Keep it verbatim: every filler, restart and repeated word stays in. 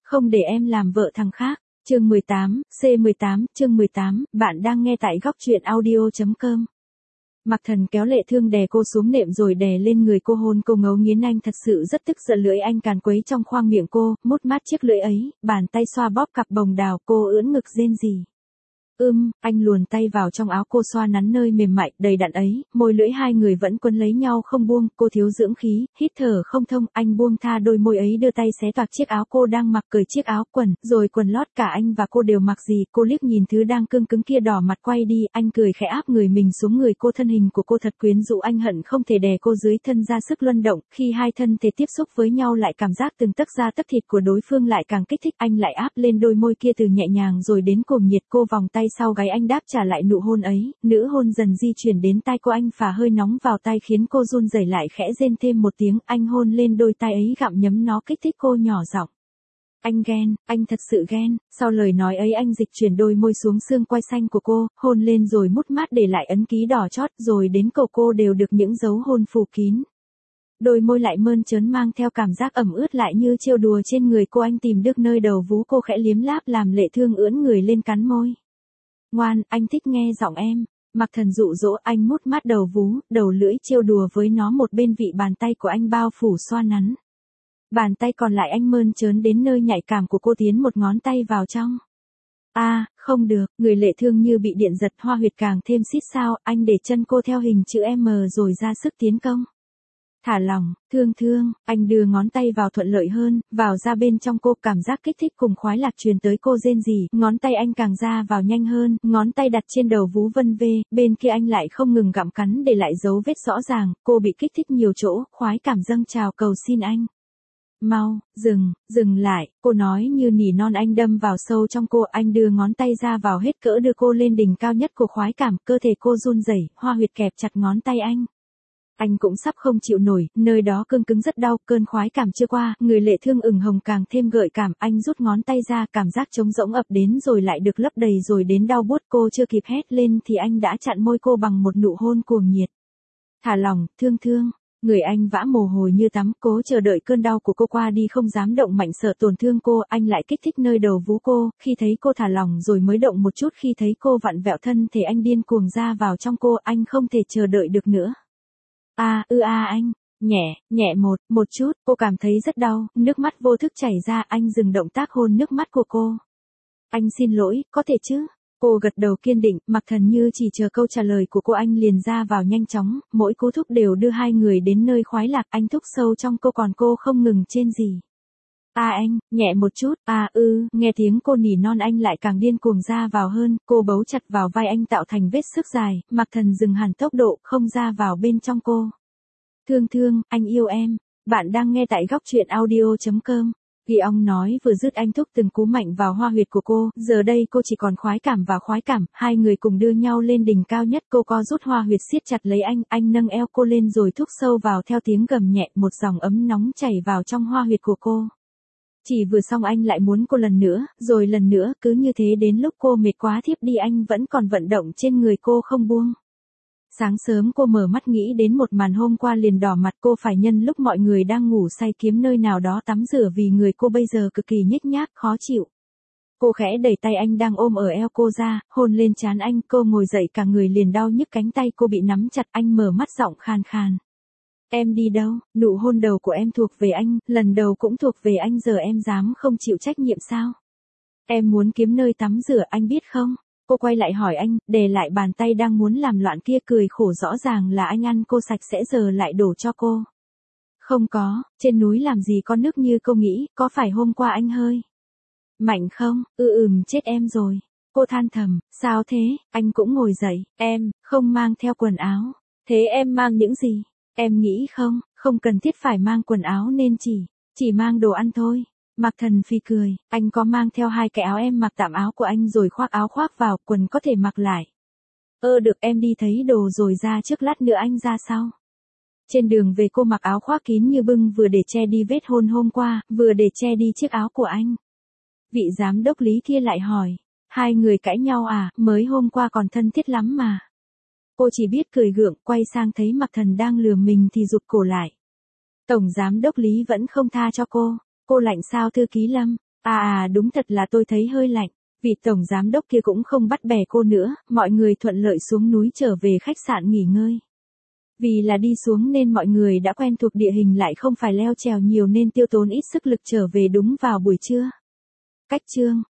Không để em làm vợ thằng khác. Chương mười tám, C mười tám, chương mười tám, bạn đang nghe tại góc truyện audio chấm com. Mặc Thần kéo Lệ Thương đè cô xuống nệm rồi đè lên người cô hôn cô ngấu nghiến. Anh thật sự rất tức giận. Lưỡi anh càn quấy trong khoang miệng cô, mút mát chiếc lưỡi ấy, bàn tay xoa bóp cặp bồng đào. Cô ưỡn ngực rên rỉ. Ưm, anh luồn tay vào trong áo cô xoa nắn nơi mềm mại, đầy đặn ấy, môi lưỡi hai người vẫn quấn lấy nhau không buông. Cô thiếu dưỡng khí, hít thở không thông. Anh buông tha đôi môi ấy, đưa tay xé toạc chiếc áo cô đang mặc, cởi chiếc áo quần, rồi quần lót. Cả anh và cô đều mặc gì. Cô liếc nhìn thứ đang cương cứng kia, đỏ mặt quay đi. Anh cười khẽ áp người mình xuống người cô. Thân hình của cô thật quyến rũ. Anh hận không thể đè cô dưới thân ra sức luân động. Khi hai thân thể tiếp xúc với nhau, lại cảm giác từng tấc da tấc thịt của đối phương lại càng kích thích. Anh lại áp lên đôi môi kia từ nhẹ nhàng rồi đến cuồng nhiệt. Cô vòng tay sau gáy anh, đáp trả lại nụ hôn ấy. Nữ hôn dần di chuyển đến tai cô. Anh phả hơi nóng vào tai khiến cô run rẩy, lại khẽ rên thêm một tiếng. Anh hôn lên đôi tai ấy, gặm nhấm nó, kích thích cô nhỏ giọng. Anh ghen, anh thật sự ghen. Sau lời nói ấy, anh dịch chuyển đôi môi xuống xương quai xanh của cô, hôn lên rồi mút mát để lại ấn ký đỏ chót, rồi đến cổ cô đều được những dấu hôn phủ kín. Đôi môi lại mơn trớn mang theo cảm giác ẩm ướt, lại như trêu đùa trên người cô. Anh tìm được nơi đầu vú cô, khẽ liếm láp làm Lệ Thương ưỡn người lên cắn môi. Ngoan, anh thích nghe giọng em. Mặc Thần dụ dỗ. Anh mút mát đầu vú, đầu lưỡi trêu đùa với nó, một bên vị bàn tay của anh bao phủ xoa nắn. Bàn tay còn lại anh mơn trớn đến nơi nhạy cảm của cô, tiến một ngón tay vào trong. A, à, không được. Người Lệ Thương như bị điện giật, hoa huyệt càng thêm xít sao. Anh để chân cô theo hình chữ M rồi ra sức tiến công. Thả lỏng, Thương Thương. Anh đưa ngón tay vào thuận lợi hơn, vào ra bên trong cô. Cảm giác kích thích cùng khoái lạc truyền tới cô, rên rỉ. Ngón tay anh càng ra vào nhanh hơn, ngón tay đặt trên đầu vú vân vê. Bên kia anh lại không ngừng gặm cắn để lại dấu vết rõ ràng. Cô bị kích thích nhiều chỗ, khoái cảm dâng trào cầu xin anh. Mau, dừng, dừng lại, cô nói như nỉ non. Anh đâm vào sâu trong cô. Anh đưa ngón tay ra vào hết cỡ, đưa cô lên đỉnh cao nhất của khoái cảm. Cơ thể cô run rẩy, hoa huyệt kẹp chặt ngón tay anh. Anh cũng sắp không chịu nổi, nơi đó cương cứng rất đau. Cơn khoái cảm chưa qua, người Lệ Thương ửng hồng càng thêm gợi cảm. Anh rút ngón tay ra, cảm giác trống rỗng ập đến rồi lại được lấp đầy, rồi đến đau buốt. Cô chưa kịp hét lên thì anh đã chặn môi cô bằng một nụ hôn cuồng nhiệt. Thả lỏng, Thương Thương. Người anh vã mồ hôi như tắm, cố chờ đợi cơn đau của cô qua đi, không dám động mạnh sợ tổn thương cô. Anh lại kích thích nơi đầu vú cô, khi thấy cô thả lỏng rồi mới động một chút. Khi thấy cô vặn vẹo thân thể, anh điên cuồng ra vào trong cô. Anh không thể chờ đợi được nữa. A, ư a anh, nhẹ, nhẹ một, một chút. Cô cảm thấy rất đau, nước mắt vô thức chảy ra. Anh dừng động tác hôn nước mắt của cô. Anh xin lỗi, có thể chứ? Cô gật đầu kiên định. Mặc Thần như chỉ chờ câu trả lời của cô. Anh liền ra vào nhanh chóng, mỗi cú thúc đều đưa hai người đến nơi khoái lạc. Anh thúc sâu trong cô, còn cô không ngừng trên gì. A anh, nhẹ một chút. À ư, nghe tiếng cô nỉ non, anh lại càng điên cuồng ra vào hơn. Cô bấu chặt vào vai anh tạo thành vết sức dài. Mặc Thần dừng hẳn tốc độ, không ra vào bên trong cô. Thương Thương, anh yêu em. Bạn đang nghe tại góc truyện audio chấm com. Ghi ong nói vừa dứt, anh thúc từng cú mạnh vào hoa huyệt của cô. Giờ đây cô chỉ còn khoái cảm và khoái cảm. Hai người cùng đưa nhau lên đỉnh cao nhất. Cô co rút hoa huyệt siết chặt lấy anh. Anh nâng eo cô lên rồi thúc sâu vào. Theo tiếng gầm nhẹ, một dòng ấm nóng chảy vào trong hoa huyệt của cô. Chỉ vừa xong anh lại muốn cô lần nữa, rồi lần nữa. Cứ như thế đến lúc cô mệt quá thiếp đi, anh vẫn còn vận động trên người cô không buông. Sáng sớm cô mở mắt nghĩ đến một màn hôm qua liền đỏ mặt. Cô phải nhân lúc mọi người đang ngủ say kiếm nơi nào đó tắm rửa, vì người cô bây giờ cực kỳ nhếch nhác, khó chịu. Cô khẽ đẩy tay anh đang ôm ở eo cô ra, hôn lên trán anh. Cô ngồi dậy, cả người liền đau nhức, cánh tay cô bị nắm chặt. Anh mở mắt, giọng khan khan. Em đi đâu? Nụ hôn đầu của em thuộc về anh, lần đầu cũng thuộc về anh, giờ em dám không chịu trách nhiệm sao? Em muốn kiếm nơi tắm rửa, anh biết không? Cô quay lại hỏi anh, đè lại bàn tay đang muốn làm loạn kia, cười khổ. Rõ ràng là anh ăn cô sạch sẽ, giờ lại đổ cho cô. Không có, trên núi làm gì có nước như cô nghĩ, có phải hôm qua anh hơi mạnh không? Ừ ừm, chết em rồi. Cô than thầm. Sao thế? Anh cũng ngồi dậy. Em không mang theo quần áo. Thế em mang những gì? Em nghĩ không, không cần thiết phải mang quần áo nên chỉ, chỉ mang đồ ăn thôi. Mặc Thần phì cười. Anh có mang theo hai cái áo, em mặc tạm áo của anh rồi khoác áo khoác vào, quần có thể mặc lại. Ơ được, em đi thấy đồ rồi ra trước, lát nữa anh ra sau. Trên đường về cô mặc áo khoác kín như bưng, vừa để che đi vết hôn hôm qua, vừa để che đi chiếc áo của anh. Vị giám đốc Lý kia lại hỏi. Hai người cãi nhau à? Mới hôm qua còn thân thiết lắm mà. Cô chỉ biết cười gượng, quay sang thấy Mặc Thần đang lừa mình thì rụt cổ lại. Tổng giám đốc Lý vẫn không tha cho cô. Cô lạnh sao thư ký Lâm? À à đúng thật là tôi thấy hơi lạnh. Vị tổng giám đốc kia cũng không bắt bè cô nữa, mọi người thuận lợi xuống núi trở về khách sạn nghỉ ngơi. Vì là đi xuống nên mọi người đã quen thuộc địa hình lại không phải leo trèo nhiều nên tiêu tốn ít sức lực trở về đúng vào buổi trưa. Cách chương